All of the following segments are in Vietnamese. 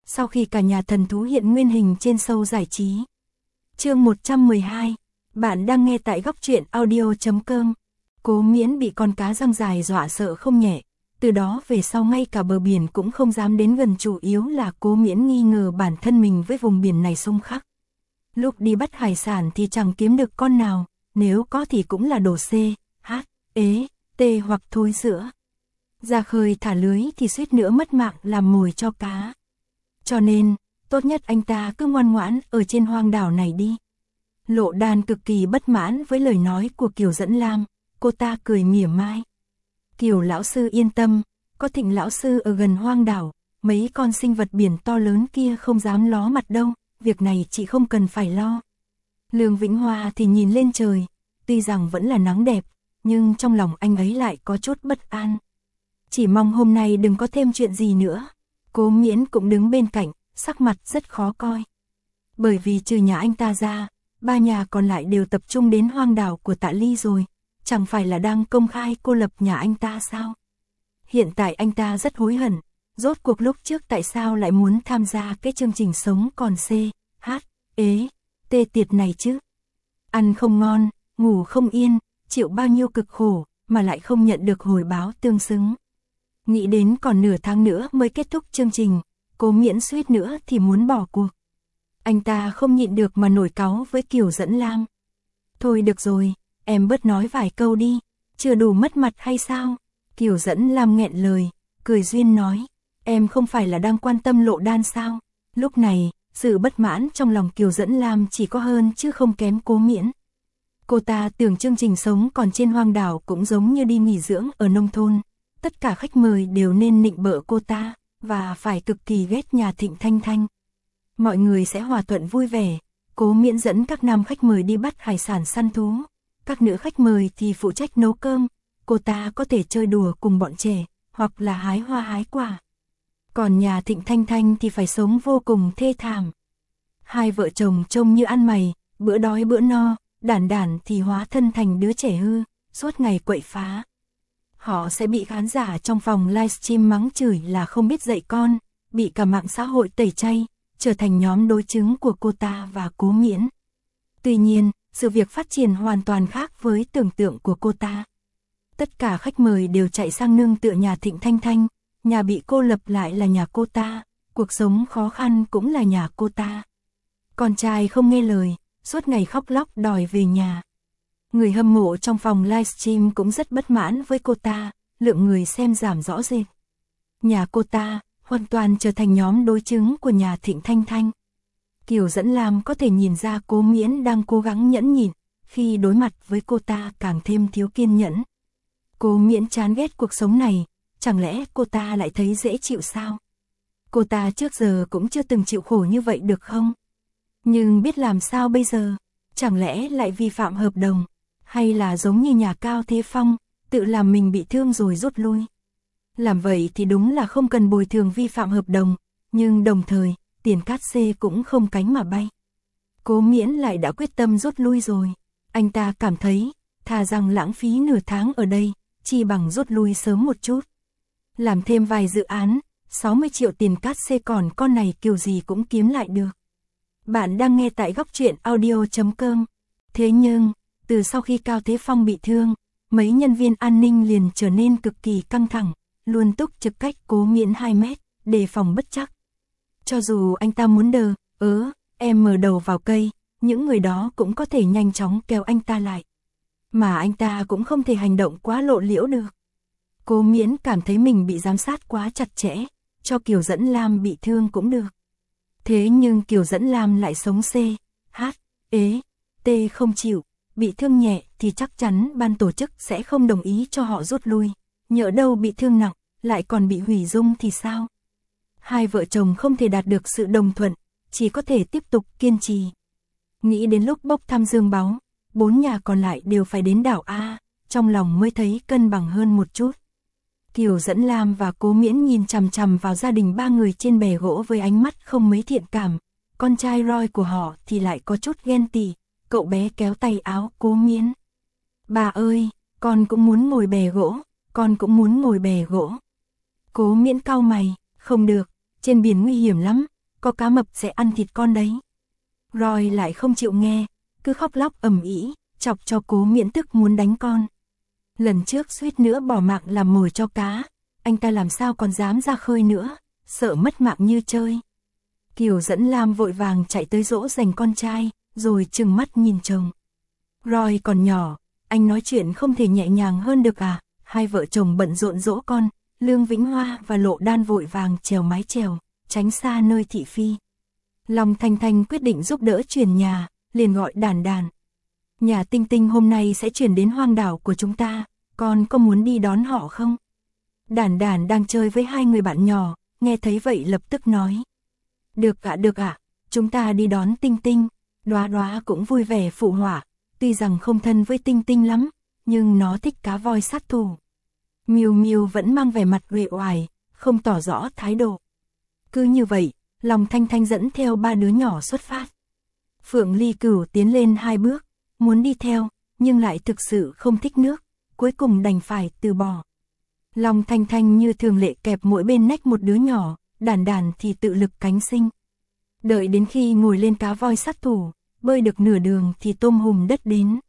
sau khi cả nhà thần thú hiện nguyên hình trên show giải trí. Chương 112, bạn đang nghe tại góc truyện audio.com. Cố Miễn bị con cá răng dài dọa sợ không nhẹ, từ đó về sau ngay cả bờ biển cũng không dám đến gần, chủ yếu là Cố Miễn nghi ngờ bản thân mình với vùng biển này xung khắc. Lúc đi bắt hải sản thì chẳng kiếm được con nào, nếu có thì cũng là đồ C, H, ế, T hoặc thối sữa. Ra khơi thả lưới thì suýt nữa mất mạng làm mồi cho cá. Cho nên, tốt nhất anh ta cứ ngoan ngoãn ở trên hoang đảo này đi. Lộ Đan cực kỳ bất mãn với lời nói của Kiều Dẫn Lam, cô ta cười mỉa mai. Kiều lão sư yên tâm, có Thịnh lão sư ở gần hoang đảo, mấy con sinh vật biển to lớn kia không dám ló mặt đâu, việc này chị không cần phải lo. Lương Vĩnh Hoa thì nhìn lên trời, tuy rằng vẫn là nắng đẹp, nhưng trong lòng anh ấy lại có chút bất an. Chỉ mong hôm nay đừng có thêm chuyện gì nữa. Cố Miễn cũng đứng bên cạnh, sắc mặt rất khó coi. Bởi vì trừ nhà anh ta ra, ba nhà còn lại đều tập trung đến hoang đảo của Tạ Ly rồi, chẳng phải là đang công khai cô lập nhà anh ta sao? Hiện tại anh ta rất hối hận, rốt cuộc lúc trước tại sao lại muốn tham gia cái chương trình sống còn C, H, ế, T tiệt này chứ? Ăn không ngon, ngủ không yên, chịu bao nhiêu cực khổ, mà lại không nhận được hồi báo tương xứng. Nghĩ đến còn nửa tháng nữa mới kết thúc chương trình, Cố Miễn suýt nữa thì muốn bỏ cuộc. Anh ta không nhịn được mà nổi cáu với Kiều Dẫn Lam. Thôi được rồi, em bớt nói vài câu đi, chưa đủ mất mặt hay sao? Kiều Dẫn Lam nghẹn lời, cười duyên nói, em không phải là đang quan tâm Lộ Đan sao? Lúc này, sự bất mãn trong lòng Kiều Dẫn Lam chỉ có hơn chứ không kém Cố Miễn. Cô ta tưởng chương trình sống còn trên hoang đảo cũng giống như đi nghỉ dưỡng ở nông thôn. Tất cả khách mời đều nên nịnh bợ cô ta, và phải cực kỳ ghét nhà Thịnh Thanh Thanh. Mọi người sẽ hòa thuận vui vẻ, Cố Miễn dẫn các nam khách mời đi bắt hải sản săn thú. Các nữ khách mời thì phụ trách nấu cơm, cô ta có thể chơi đùa cùng bọn trẻ, hoặc là hái hoa hái quả. Còn nhà Thịnh Thanh Thanh thì phải sống vô cùng thê thảm. Hai vợ chồng trông như ăn mày, bữa đói bữa no, Đản Đản thì hóa thân thành đứa trẻ hư, suốt ngày quậy phá. Họ sẽ bị khán giả trong phòng livestream mắng chửi là không biết dạy con, bị cả mạng xã hội tẩy chay, trở thành nhóm đối chứng của cô ta và Cố Miễn. Tuy nhiên, sự việc phát triển hoàn toàn khác với tưởng tượng của cô ta. Tất cả khách mời đều chạy sang nương tựa nhà Thịnh Thanh Thanh, nhà bị cô lập lại là nhà cô ta, cuộc sống khó khăn cũng là nhà cô ta. Con trai không nghe lời, suốt ngày khóc lóc đòi về nhà. Người hâm mộ trong phòng livestream cũng rất bất mãn với cô ta, lượng người xem giảm rõ rệt. Nhà cô ta hoàn toàn trở thành nhóm đối chứng của nhà Thịnh Thanh Thanh. Kiều Dẫn Lam có thể nhìn ra Cố Miễn đang cố gắng nhẫn nhịn, khi đối mặt với cô ta càng thêm thiếu kiên nhẫn. Cố Miễn chán ghét cuộc sống này, chẳng lẽ cô ta lại thấy dễ chịu sao? Cô ta trước giờ cũng chưa từng chịu khổ như vậy được không? Nhưng biết làm sao bây giờ? Chẳng lẽ lại vi phạm hợp đồng? Hay là giống như nhà Cao Thế Phong, tự làm mình bị thương rồi rút lui? Làm vậy thì đúng là không cần bồi thường vi phạm hợp đồng, nhưng đồng thời, tiền cát xê cũng không cánh mà bay. Cố Miễn lại đã quyết tâm rút lui rồi. Anh ta cảm thấy, thà rằng lãng phí nửa tháng ở đây, chi bằng rút lui sớm một chút. Làm thêm vài dự án, 60 triệu tiền cát xê còn con này kiểu gì cũng kiếm lại được. Bạn đang nghe tại góc truyện audio.com. Thế nhưng, từ sau khi Cao Thế Phong bị thương, mấy nhân viên an ninh liền trở nên cực kỳ căng thẳng, luôn túc trực cách Cố Miễn 2 mét, đề phòng bất trắc. Cho dù anh ta muốn em mở đầu vào cây, những người đó cũng có thể nhanh chóng kéo anh ta lại. Mà anh ta cũng không thể hành động quá lộ liễu được. Cố Miễn cảm thấy mình bị giám sát quá chặt chẽ, cho Kiều Dẫn Lam bị thương cũng được. Thế nhưng Kiều Dẫn Lam lại sống C, H, ế, T không chịu, bị thương nhẹ thì chắc chắn ban tổ chức sẽ không đồng ý cho họ rút lui. Nhỡ đâu bị thương nặng, lại còn bị hủy dung thì sao? Hai vợ chồng không thể đạt được sự đồng thuận, chỉ có thể tiếp tục kiên trì. Nghĩ đến lúc bốc thăm dương báu, 4 nhà còn lại đều phải đến đảo A, trong lòng mới thấy cân bằng hơn một chút. Kiều Dẫn Lam và Cố Miễn nhìn chằm chằm vào gia đình 3 người trên bè gỗ với ánh mắt không mấy thiện cảm. Con trai Roy của họ thì lại có chút ghen tị, cậu bé kéo tay áo Cố Miễn. Bà ơi, con cũng muốn ngồi bè gỗ, con cũng muốn ngồi bè gỗ. Cố Miễn cau mày, không được, trên biển nguy hiểm lắm, có cá mập sẽ ăn thịt con đấy. Roy lại không chịu nghe, cứ khóc lóc ầm ĩ, chọc cho Cố Miễn tức muốn đánh con. Lần trước suýt nữa bỏ mạng làm mồi cho cá, anh ta làm sao còn dám ra khơi nữa, sợ mất mạng như chơi. Kiều Dẫn Lam vội vàng chạy tới dỗ dành con trai, rồi trừng mắt nhìn chồng. Roy còn nhỏ, anh nói chuyện không thể nhẹ nhàng hơn được à? Hai vợ chồng bận rộn dỗ con, Lương Vĩnh Hoa và Lộ Đan vội vàng trèo mái chèo, tránh xa nơi thị phi. Long Thanh Thanh quyết định giúp đỡ chuyển nhà, liền gọi Đàn Đàn. Nhà Tinh Tinh hôm nay sẽ chuyển đến hoang đảo của chúng ta, con có muốn đi đón họ không? Đàn Đàn đang chơi với hai người bạn nhỏ, nghe thấy vậy lập tức nói. Được ạ, chúng ta đi đón Tinh Tinh. Đoá Đoá cũng vui vẻ phụ họa, tuy rằng không thân với Tinh Tinh lắm, nhưng nó thích cá voi sát thủ. Miu Miu vẫn mang vẻ mặt uể oải, không tỏ rõ thái độ. Cứ như vậy, Long Thanh Thanh dẫn theo ba đứa nhỏ xuất phát. Phượng Ly Cửu tiến lên 2 bước, muốn đi theo, nhưng lại thực sự không thích nước, cuối cùng đành phải từ bỏ. Long Thanh Thanh như thường lệ kẹp mỗi bên nách một đứa nhỏ, Đàn Đàn thì tự lực cánh sinh. Đợi đến khi ngồi lên cá voi sát thủ, bơi được nửa đường thì tôm hùm đất đến.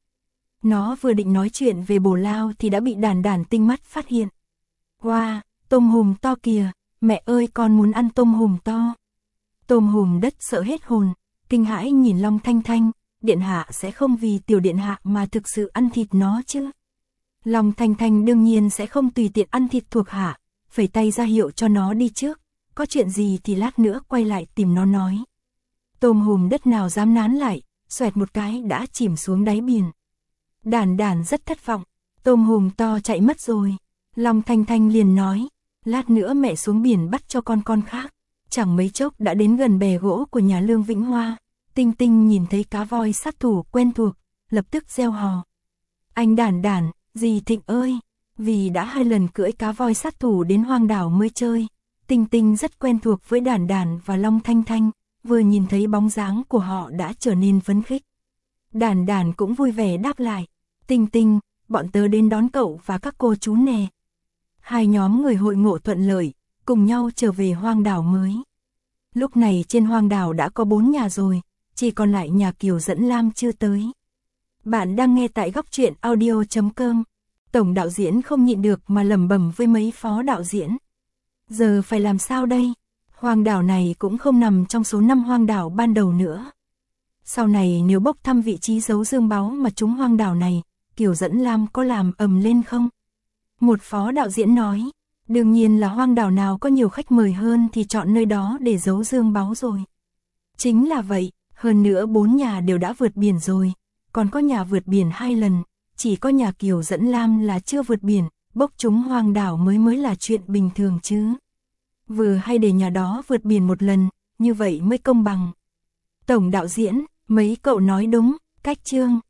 Nó vừa định nói chuyện về bổ lao thì đã bị Đàn Đàn tinh mắt phát hiện. Wow, tôm hùm to kìa, mẹ ơi con muốn ăn tôm hùm to. Tôm hùm đất sợ hết hồn, kinh hãi nhìn Long Thanh Thanh, điện hạ sẽ không vì tiểu điện hạ mà thực sự ăn thịt nó chứ. Long Thanh Thanh đương nhiên sẽ không tùy tiện ăn thịt thuộc hạ, phẩy tay ra hiệu cho nó đi trước, có chuyện gì thì lát nữa quay lại tìm nó nói. Tôm hùm đất nào dám nán lại, xoẹt một cái đã chìm xuống đáy biển. Đàn Đàn rất thất vọng, tôm hùm to chạy mất rồi. Long Thanh Thanh liền nói, lát nữa mẹ xuống biển bắt cho con khác. Chẳng mấy chốc đã đến gần bè gỗ của nhà Lương Vĩnh Hoa. Tinh Tinh nhìn thấy cá voi sát thủ quen thuộc, lập tức reo hò. Anh Đàn Đàn, dì Thịnh ơi, vì đã 2 lần cưỡi cá voi sát thủ đến hoang đảo mới chơi. Tinh Tinh rất quen thuộc với Đàn Đàn và Long Thanh Thanh, vừa nhìn thấy bóng dáng của họ đã trở nên phấn khích. Đàn Đàn cũng vui vẻ đáp lại, Tinh Tinh, bọn tớ đến đón cậu và các cô chú nè. Hai nhóm người hội ngộ thuận lợi, cùng nhau trở về hoang đảo mới. Lúc này trên hoang đảo đã có 4 nhà rồi, chỉ còn lại nhà Kiều Dẫn Lam chưa tới. Bạn đang nghe tại góc truyện audio.com. Tổng đạo diễn không nhịn được mà lẩm bẩm với mấy phó đạo diễn. Giờ phải làm sao đây? Hoang đảo này cũng không nằm trong số 5 hoang đảo ban đầu nữa. Sau này nếu bốc thăm vị trí giấu dương báu mà trúng hoang đảo này, Kiều Dẫn Lam có làm ầm lên không? Một phó đạo diễn nói, đương nhiên là hoang đảo nào có nhiều khách mời hơn thì chọn nơi đó để giấu dương báu rồi. Chính là vậy, hơn nữa 4 nhà đều đã vượt biển rồi, còn có nhà vượt biển 2 lần, chỉ có nhà Kiều Dẫn Lam là chưa vượt biển, bốc trúng hoang đảo mới là chuyện bình thường chứ. Vừa hay để nhà đó vượt biển 1 lần, như vậy mới công bằng. Tổng đạo diễn, mấy cậu nói đúng, cách chương.